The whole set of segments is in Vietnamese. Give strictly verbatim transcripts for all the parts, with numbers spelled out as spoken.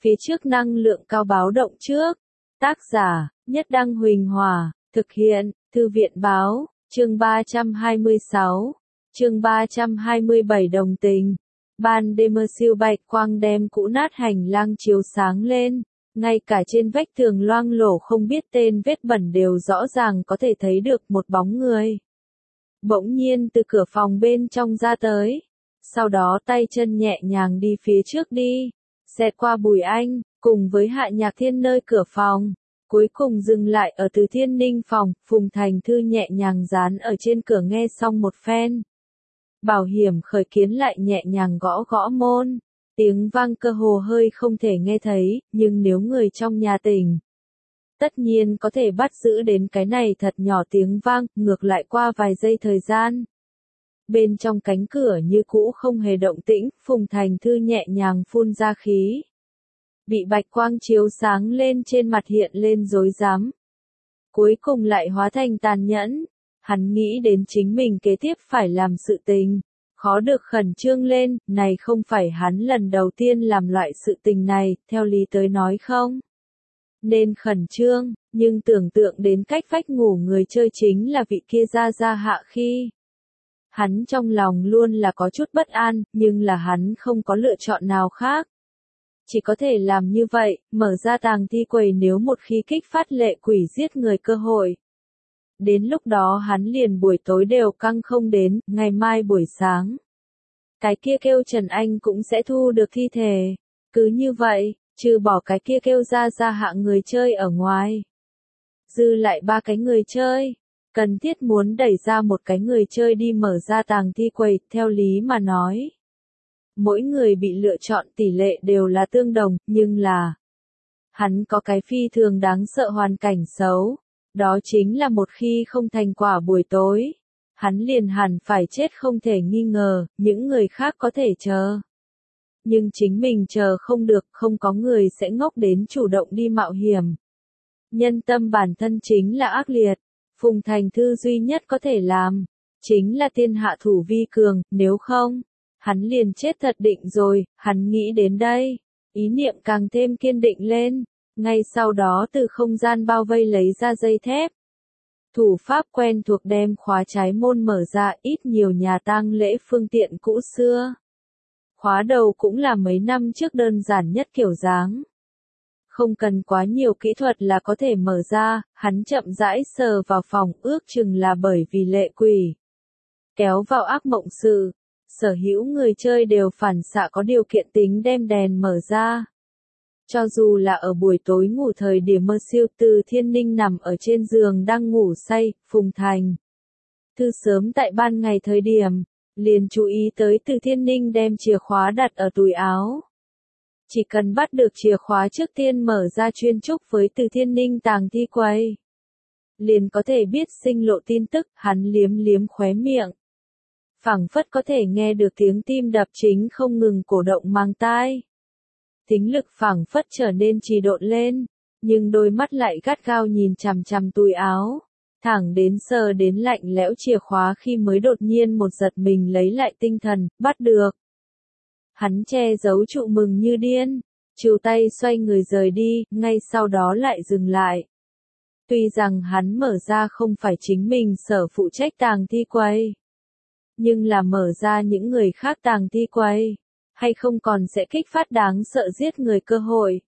Phía trước năng lượng cao báo động trước. Tác giả, Nhất Đăng Huỳnh Hòa, thực hiện, Thư viện Báo, chương ba trăm hai mươi sáu, chương ba trăm hai mươi bảy đồng tình. Ban đêm mưa siêu bạch quang đem cũ nát hành lang chiếu sáng lên, ngay cả trên vách tường loang lổ không biết tên vết bẩn đều rõ ràng có thể thấy được một bóng người. Bỗng nhiên từ cửa phòng bên trong ra tới, sau đó tay chân nhẹ nhàng đi phía trước đi, xẹt qua Bùi Anh, cùng với Hạ Nhạc Thiên nơi cửa phòng, cuối cùng dừng lại ở Từ Thiên Ninh phòng. Phùng Thành Thư nhẹ nhàng dán ở trên cửa nghe xong một phen. Bảo hiểm khởi kiến lại nhẹ nhàng gõ gõ môn, tiếng vang cơ hồ hơi không thể nghe thấy, nhưng nếu người trong nhà tỉnh, tất nhiên có thể bắt giữ đến cái này thật nhỏ tiếng vang. Ngược lại qua vài giây thời gian, bên trong cánh cửa như cũ không hề động tĩnh. Phùng Thành Thư nhẹ nhàng phun ra khí, bị bạch quang chiếu sáng lên trên mặt hiện lên rối rắm, cuối cùng lại hóa thành tàn nhẫn. Hắn nghĩ đến chính mình kế tiếp phải làm sự tình, khó được khẩn trương lên. Này không phải hắn lần đầu tiên làm loại sự tình này, theo lý tới nói không nên khẩn trương, nhưng tưởng tượng đến cách vách ngủ người chơi chính là vị kia Gia Gia Hạ khi, hắn trong lòng luôn là có chút bất an, nhưng là hắn không có lựa chọn nào khác. Chỉ có thể làm như vậy, mở ra tàng thi quầy, nếu một khi kích phát lệ quỷ giết người cơ hội. Đến lúc đó hắn liền buổi tối đều căng không đến, ngày mai buổi sáng, cái kia kêu Trần Anh cũng sẽ thu được thi thể. Cứ như vậy, trừ bỏ cái kia kêu Gia Gia Hạ người chơi ở ngoài, dư lại ba cái người chơi. Cần thiết muốn đẩy ra một cái người chơi đi mở ra tàng thi quầy. Theo lý mà nói, mỗi người bị lựa chọn tỷ lệ đều là tương đồng, nhưng là hắn có cái phi thường đáng sợ hoàn cảnh xấu. Đó chính là một khi không thành quả buổi tối, hắn liền hẳn phải chết không thể nghi ngờ. Những người khác có thể chờ, nhưng chính mình chờ không được. Không có người sẽ ngốc đến chủ động đi mạo hiểm. Nhân tâm bản thân chính là ác liệt. Phùng Thành Thư duy nhất có thể làm, chính là tiên hạ thủ vi cường, nếu không, hắn liền chết thật định rồi. Hắn nghĩ đến đây, ý niệm càng thêm kiên định lên. Ngay sau đó từ không gian bao vây lấy ra dây thép. Thủ pháp quen thuộc đem khóa trái môn mở ra. Ít nhiều nhà tang lễ phương tiện cũ xưa, khóa đầu cũng là mấy năm trước đơn giản nhất kiểu dáng. Không cần quá nhiều kỹ thuật là có thể mở ra. Hắn chậm rãi sờ vào phòng, ước chừng là bởi vì lệ quỷ kéo vào ác mộng sự, sở hữu người chơi đều phản xạ có điều kiện tính đem đèn mở ra. Cho dù là ở buổi tối ngủ thời điểm mơ siêu, Từ Thiên Ninh nằm ở trên giường đang ngủ say. Phùng Thành Thư sớm tại ban ngày thời điểm, liền chú ý tới Từ Thiên Ninh đem chìa khóa đặt ở túi áo. Chỉ cần bắt được chìa khóa trước tiên mở ra chuyên trúc với Từ Thiên Ninh tàng thi quầy, liền có thể biết sinh lộ tin tức. Hắn liếm liếm khóe miệng, phảng phất có thể nghe được tiếng tim đập chính không ngừng cổ động mang tai. Tính lực phảng phất trở nên trì độn lên, nhưng đôi mắt lại gắt gao nhìn chằm chằm túi áo, thẳng đến sờ đến lạnh lẽo chìa khóa khi mới đột nhiên một giật mình lấy lại tinh thần, bắt được. Hắn che giấu trụ mừng như điên, chiều tay xoay người rời đi, ngay sau đó lại dừng lại. Tuy rằng hắn mở ra không phải chính mình sở phụ trách tàng thi quầy, nhưng là mở ra những người khác tàng thi quầy, hay không còn sẽ kích phát đáng sợ giết người cơ hội.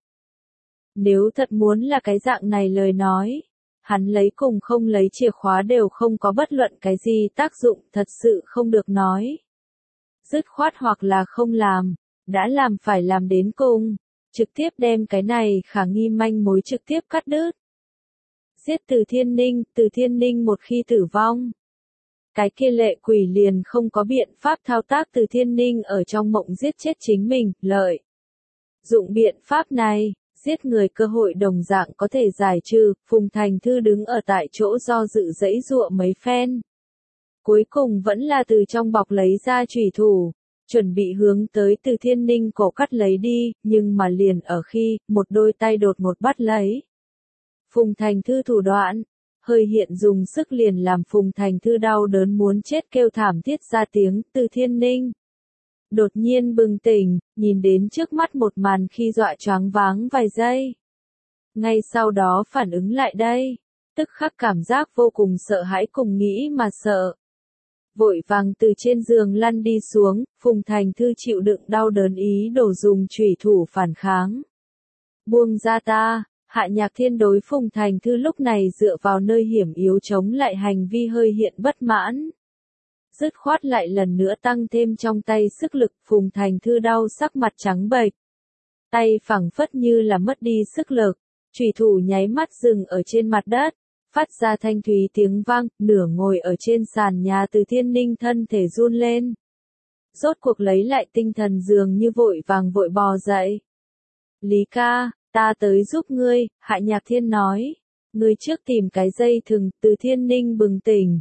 Nếu thật muốn là cái dạng này lời nói, hắn lấy cùng không lấy chìa khóa đều không có bất luận cái gì tác dụng, thật sự không được nói. Dứt khoát hoặc là không làm, đã làm phải làm đến cùng, trực tiếp đem cái này khả nghi manh mối trực tiếp cắt đứt. Giết Từ Thiên Ninh, Từ Thiên Ninh một khi tử vong, cái kia lệ quỷ liền không có biện pháp thao tác Từ Thiên Ninh ở trong mộng giết chết chính mình. Lợi dụng biện pháp này, giết người cơ hội đồng dạng có thể giải trừ. Phùng Thành Thư đứng ở tại chỗ do dự dãy dụa mấy phen, cuối cùng vẫn là từ trong bọc lấy ra chủy thủ, chuẩn bị hướng tới Từ Thiên Ninh cổ cắt lấy đi, nhưng mà liền ở khi, một đôi tay đột ngột bắt lấy. Phùng Thành Thư thủ đoạn, hơi hiện dùng sức liền làm Phùng Thành Thư đau đớn muốn chết kêu thảm thiết ra tiếng. Từ Thiên Ninh đột nhiên bừng tỉnh, nhìn đến trước mắt một màn khi dọa choáng váng vài giây. Ngay sau đó phản ứng lại đây, tức khắc cảm giác vô cùng sợ hãi cùng nghĩ mà sợ. Vội vàng từ trên giường lăn đi xuống, Phùng Thành Thư chịu đựng đau đớn ý đồ dùng chủy thủ phản kháng. Buông ra ta, Hạ Nhạc Thiên đối Phùng Thành Thư lúc này dựa vào nơi hiểm yếu chống lại hành vi hơi hiện bất mãn. Dứt khoát lại lần nữa tăng thêm trong tay sức lực, Phùng Thành Thư đau sắc mặt trắng bệch. Tay phẳng phất như là mất đi sức lực, chủy thủ nháy mắt dừng ở trên mặt đất, phát ra thanh thúy tiếng vang, nửa ngồi ở trên sàn nhà Từ Thiên Ninh thân thể run lên. Rốt cuộc lấy lại tinh thần dường như vội vàng vội bò dậy. Lý ca, ta tới giúp ngươi, Hạ Nhạc Thiên nói. Ngươi trước tìm cái dây thừng, Từ Thiên Ninh bừng tỉnh.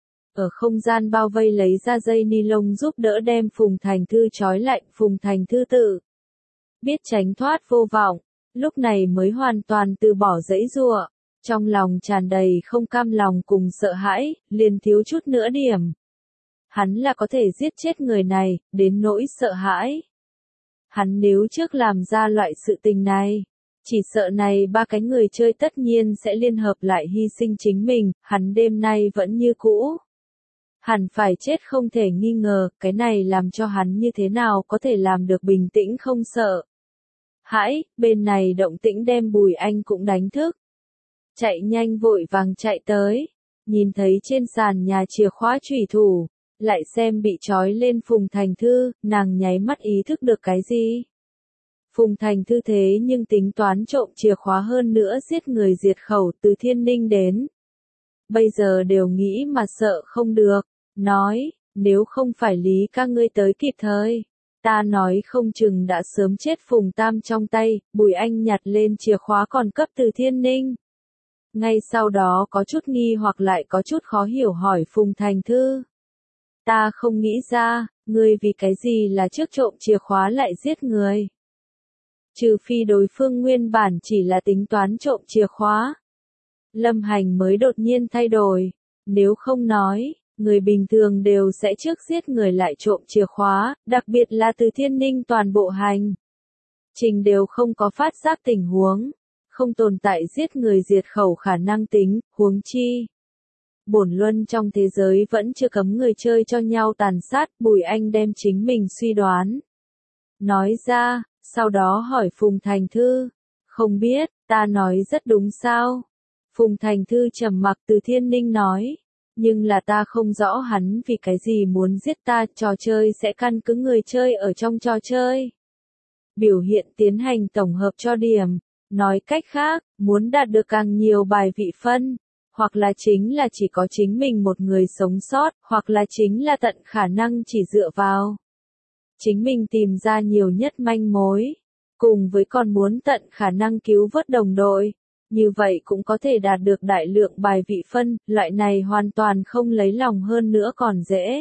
Ở không gian bao vây lấy ra dây ni lông giúp đỡ đem Phùng Thành Thư trói lại, Phùng Thành Thư tự biết tránh thoát vô vọng, lúc này mới hoàn toàn từ bỏ dãy giụa, trong lòng tràn đầy không cam lòng cùng sợ hãi, liền thiếu chút nữa điểm. Hắn là có thể giết chết người này, đến nỗi sợ hãi. Hắn nếu trước làm ra loại sự tình này, chỉ sợ này ba cái người chơi tất nhiên sẽ liên hợp lại hy sinh chính mình, hắn đêm nay vẫn như cũ. Hẳn phải chết không thể nghi ngờ, cái này làm cho hắn như thế nào có thể làm được bình tĩnh không sợ. Hãi, bên này động tĩnh đem Bùi Anh cũng đánh thức. Chạy nhanh vội vàng chạy tới, nhìn thấy trên sàn nhà chìa khóa chủy thủ, lại xem bị trói lên Phùng Thành Thư, nàng nháy mắt ý thức được cái gì. Phùng Thành Thư thế nhưng tính toán trộm chìa khóa hơn nữa giết người diệt khẩu Từ Thiên Ninh đến. Bây giờ đều nghĩ mà sợ không được, nói, nếu không phải Lý ca ngươi tới kịp thời, ta nói không chừng đã sớm chết Phùng Tam trong tay. Bùi Anh nhặt lên chìa khóa còn cấp Từ Thiên Ninh. Ngay sau đó có chút nghi hoặc lại có chút khó hiểu hỏi Phùng Thành Thư. Ta không nghĩ ra, ngươi vì cái gì là trước trộm chìa khóa lại giết người. Trừ phi đối phương nguyên bản chỉ là tính toán trộm chìa khóa. Lâm Hành mới đột nhiên thay đổi, nếu không nói, người bình thường đều sẽ trước giết người lại trộm chìa khóa, đặc biệt là Từ Thiên Ninh toàn bộ hành trình đều không có phát giác tình huống, không tồn tại giết người diệt khẩu khả năng tính, huống chi. Bổn luân trong thế giới vẫn chưa cấm người chơi cho nhau tàn sát, Bùi Anh đem chính mình suy đoán. Nói ra, sau đó hỏi Phùng Thành Thư, không biết, ta nói rất đúng sao? Phùng Thành Thư trầm mặc. Từ Thiên Ninh nói, nhưng là ta không rõ hắn vì cái gì muốn giết ta, trò chơi sẽ căn cứ người chơi ở trong trò chơi. Biểu hiện tiến hành tổng hợp cho điểm, nói cách khác, muốn đạt được càng nhiều bài vị phân, hoặc là chính là chỉ có chính mình một người sống sót, hoặc là chính là tận khả năng chỉ dựa vào chính mình tìm ra nhiều nhất manh mối, cùng với còn muốn tận khả năng cứu vớt đồng đội. Như vậy cũng có thể đạt được đại lượng bài vị phân, loại này hoàn toàn không lấy lòng hơn nữa còn dễ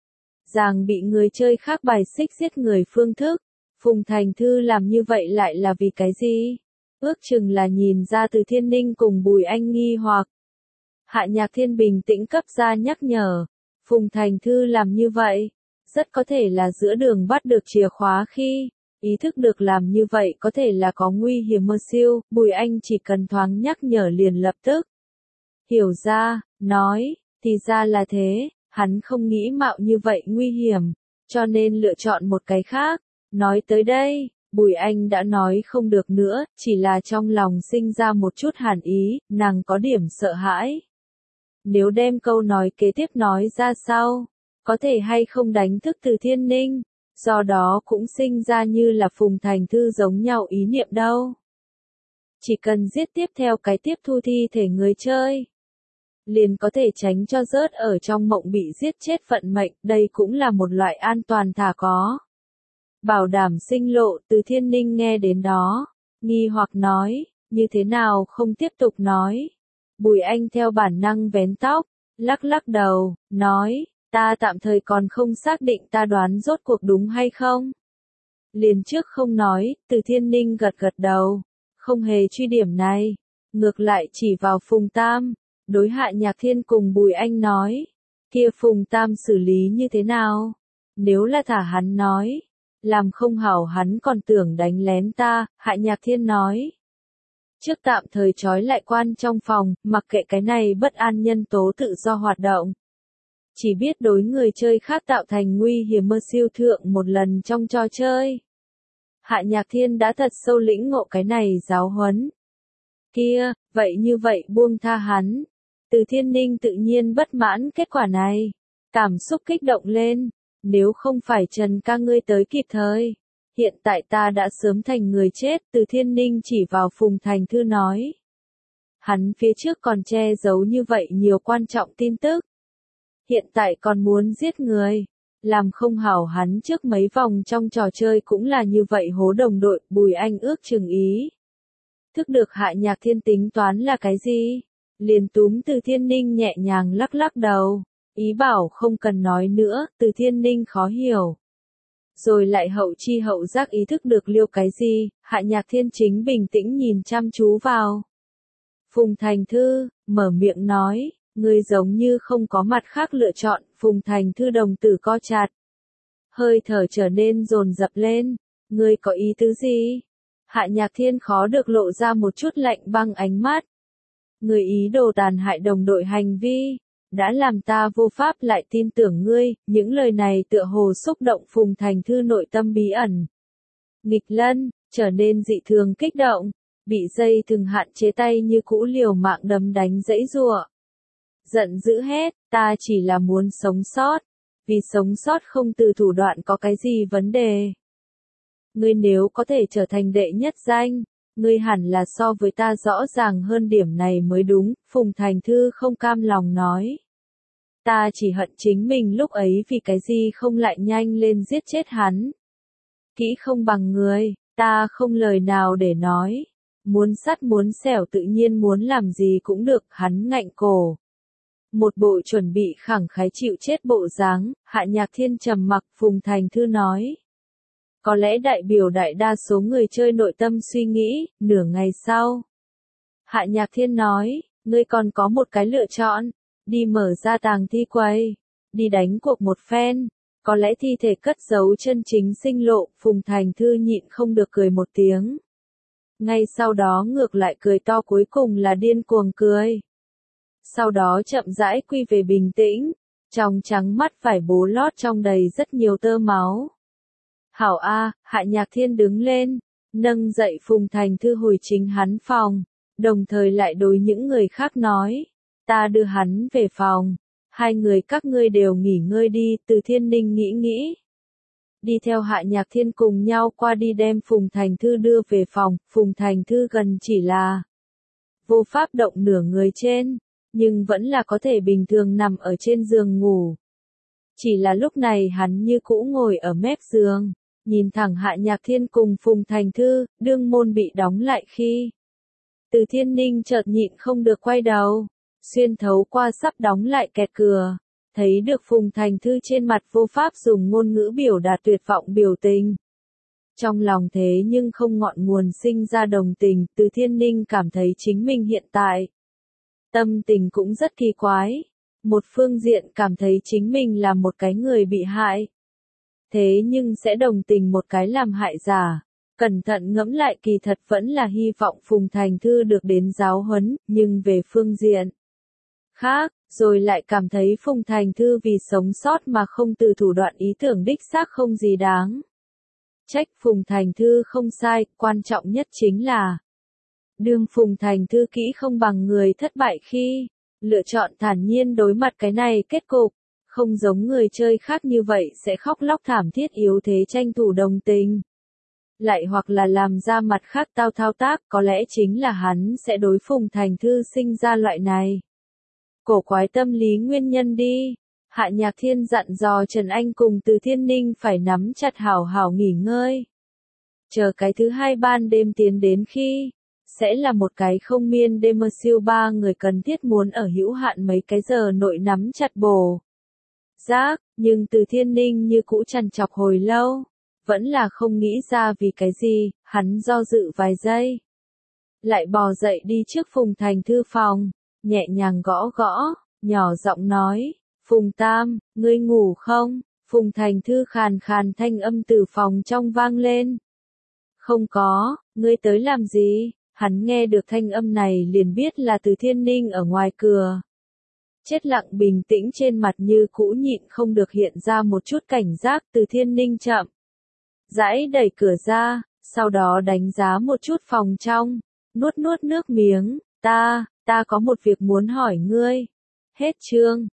dàng bị người chơi khác bài xích giết người phương thức. Phùng Thành Thư làm như vậy lại là vì cái gì? Ước chừng là nhìn ra Từ Thiên Ninh cùng Bùi Anh nghi hoặc. Hạ Nhạc Thiên bình tĩnh cấp ra nhắc nhở. Phùng Thành Thư làm như vậy, rất có thể là giữa đường bắt được chìa khóa khi ý thức được làm như vậy có thể là có nguy hiểm mơ siêu, Bùi Anh chỉ cần thoáng nhắc nhở liền lập tức hiểu ra, nói, thì ra là thế, hắn không nghĩ mạo như vậy nguy hiểm, cho nên lựa chọn một cái khác. Nói tới đây, Bùi Anh đã nói không được nữa, chỉ là trong lòng sinh ra một chút hàn ý, nàng có điểm sợ hãi. Nếu đem câu nói kế tiếp nói ra sau, có thể hay không đánh thức Từ Thiên Ninh, do đó cũng sinh ra như là Phùng Thành Thư giống nhau ý niệm đâu. Chỉ cần giết tiếp theo cái tiếp thu thi thể người chơi, liền có thể tránh cho rớt ở trong mộng bị giết chết vận mệnh, đây cũng là một loại an toàn thả có bảo đảm sinh lộ. Từ Thiên Ninh nghe đến đó, nghi hoặc nói, như thế nào không tiếp tục nói. Bùi Anh theo bản năng vén tóc, lắc lắc đầu, nói, ta tạm thời còn không xác định ta đoán rốt cuộc đúng hay không. Liền trước không nói. Từ Thiên Ninh gật gật đầu, không hề truy điểm này, ngược lại chỉ vào Phùng Tam, đối Hạ Nhạc Thiên cùng Bùi Anh nói, kia Phùng Tam xử lý như thế nào? Nếu là thả hắn nói, làm không hảo hắn còn tưởng đánh lén ta, Hạ Nhạc Thiên nói. Trước tạm thời trói lại quan trong phòng, mặc kệ cái này bất an nhân tố tự do hoạt động. Chỉ biết đối người chơi khác tạo thành nguy hiểm mơ siêu thượng một lần trong trò chơi. Hạ Nhạc Thiên đã thật sâu lĩnh ngộ cái này giáo huấn. Kia, vậy như vậy buông tha hắn. Từ Thiên Ninh tự nhiên bất mãn kết quả này. Cảm xúc kích động lên. Nếu không phải Trần ca ngươi tới kịp thời. Hiện tại ta đã sớm thành người chết. Từ Thiên Ninh chỉ vào Phùng Thành Thư nói. Hắn phía trước còn che giấu như vậy nhiều quan trọng tin tức. Hiện tại còn muốn giết người. Làm không hảo hắn trước mấy vòng trong trò chơi cũng là như vậy hố đồng đội. Bùi Anh ước chừng ý. Thức được Hạ Nhạc Thiên tính toán là cái gì? Liền túm Từ Thiên Ninh nhẹ nhàng lắc lắc đầu. Ý bảo không cần nói nữa, Từ Thiên Ninh khó hiểu. Rồi lại hậu chi hậu giác ý thức được liêu cái gì, Hạ Nhạc Thiên chính bình tĩnh nhìn chăm chú vào. Phùng Thành Thư, mở miệng nói, ngươi giống như không có mặt khác lựa chọn, Phùng Thành Thư đồng tử co chặt. Hơi thở trở nên dồn dập lên, ngươi có ý tứ gì? Hạ Nhạc Thiên khó được lộ ra một chút lạnh băng ánh mắt. Ngươi ý đồ tàn hại đồng đội hành vi. Đã làm ta vô pháp lại tin tưởng ngươi, những lời này tựa hồ xúc động Phùng Thành Thư nội tâm bí ẩn. Nghịch lân, trở nên dị thường kích động, bị dây thừng hạn chế tay như cũ liều mạng đấm đánh dãy giụa. Giận dữ hết, ta chỉ là muốn sống sót, vì sống sót không từ thủ đoạn có cái gì vấn đề. Ngươi nếu có thể trở thành đệ nhất danh, ngươi hẳn là so với ta rõ ràng hơn điểm này mới đúng, Phùng Thành Thư không cam lòng nói. Ta chỉ hận chính mình lúc ấy vì cái gì không lại nhanh lên giết chết hắn. Kỹ không bằng người, ta không lời nào để nói. Muốn sắt muốn xẻo tự nhiên muốn làm gì cũng được, hắn ngạnh cổ. Một bộ chuẩn bị khẳng khái chịu chết bộ dáng, Hạ Nhạc Thiên trầm mặc, Phùng Thành Thư nói. Có lẽ đại biểu đại đa số người chơi nội tâm suy nghĩ, nửa ngày sau. Hạ Nhạc Thiên nói, ngươi còn có một cái lựa chọn, đi mở ra tàng thi quầy, đi đánh cuộc một phen, có lẽ thi thể cất giấu chân chính sinh lộ, Phùng Thành Thư nhịn không được cười một tiếng. Ngay sau đó ngược lại cười to cuối cùng là điên cuồng cười. Sau đó chậm rãi quy về bình tĩnh, trong trắng mắt phải bố lót trong đầy rất nhiều tơ máu. Hảo A, Hạ Nhạc Thiên đứng lên, nâng dậy Phùng Thành Thư hồi chính hắn phòng, đồng thời lại đối những người khác nói, ta đưa hắn về phòng, hai người các ngươi đều nghỉ ngơi đi, Từ Thiên Ninh nghĩ nghĩ. Đi theo Hạ Nhạc Thiên cùng nhau qua đi đem Phùng Thành Thư đưa về phòng, Phùng Thành Thư gần chỉ là vô pháp động nửa người trên, nhưng vẫn là có thể bình thường nằm ở trên giường ngủ. Chỉ là lúc này hắn như cũ ngồi ở mép giường, nhìn thẳng Hạ Nhạc Thiên cùng Phùng Thành Thư, đương môn bị đóng lại khi. Từ Thiên Ninh chợt nhịn không được quay đầu, xuyên thấu qua sắp đóng lại kẹt cửa, thấy được Phùng Thành Thư trên mặt vô pháp dùng ngôn ngữ biểu đạt tuyệt vọng biểu tình. Trong lòng thế nhưng không ngọn nguồn sinh ra đồng tình, Từ Thiên Ninh cảm thấy chính mình hiện tại. Tâm tình cũng rất kỳ quái. Một phương diện cảm thấy chính mình là một cái người bị hại. Thế nhưng sẽ đồng tình một cái làm hại giả. Cẩn thận ngẫm lại kỳ thật vẫn là hy vọng Phùng Thành Thư được đến giáo huấn, nhưng về phương diện khác, rồi lại cảm thấy Phùng Thành Thư vì sống sót mà không từ thủ đoạn ý tưởng đích xác không gì đáng. Trách Phùng Thành Thư không sai, quan trọng nhất chính là đương Phùng Thành Thư kỹ không bằng người thất bại khi lựa chọn thản nhiên đối mặt cái này kết cục, không giống người chơi khác như vậy sẽ khóc lóc thảm thiết yếu thế tranh thủ đồng tình. Lại hoặc là làm ra mặt khác tao thao tác, có lẽ chính là hắn sẽ đối Phùng Thành Thư sinh ra loại này cổ quái tâm lý nguyên nhân đi. Hạ Nhạc Thiên dặn dò Trần Anh cùng Từ Thiên Ninh phải nắm chặt hảo hảo nghỉ ngơi. Chờ cái thứ hai ban đêm tiến đến khi, sẽ là một cái không miên đêm mơ siêu ba người cần thiết muốn ở hữu hạn mấy cái giờ nội nắm chặt bổ. Giác, nhưng Từ Thiên Ninh như cũ trằn trọc hồi lâu, vẫn là không nghĩ ra vì cái gì, hắn do dự vài giây. Lại bò dậy đi trước Phùng Thành Thư phòng, nhẹ nhàng gõ gõ, nhỏ giọng nói, Phùng Tam, ngươi ngủ không? Phùng Thành Thư khàn khàn thanh âm từ phòng trong vang lên. Không có, ngươi tới làm gì? Hắn nghe được thanh âm này liền biết là từ Thiên Ninh ở ngoài cửa. Chết lặng bình tĩnh trên mặt như cũ nhịn không được hiện ra một chút cảnh giác. Từ Thiên Ninh chậm rãi đẩy cửa ra, sau đó đánh giá một chút phòng trong, nuốt nuốt nước miếng, ta, ta có một việc muốn hỏi ngươi. Hết chương.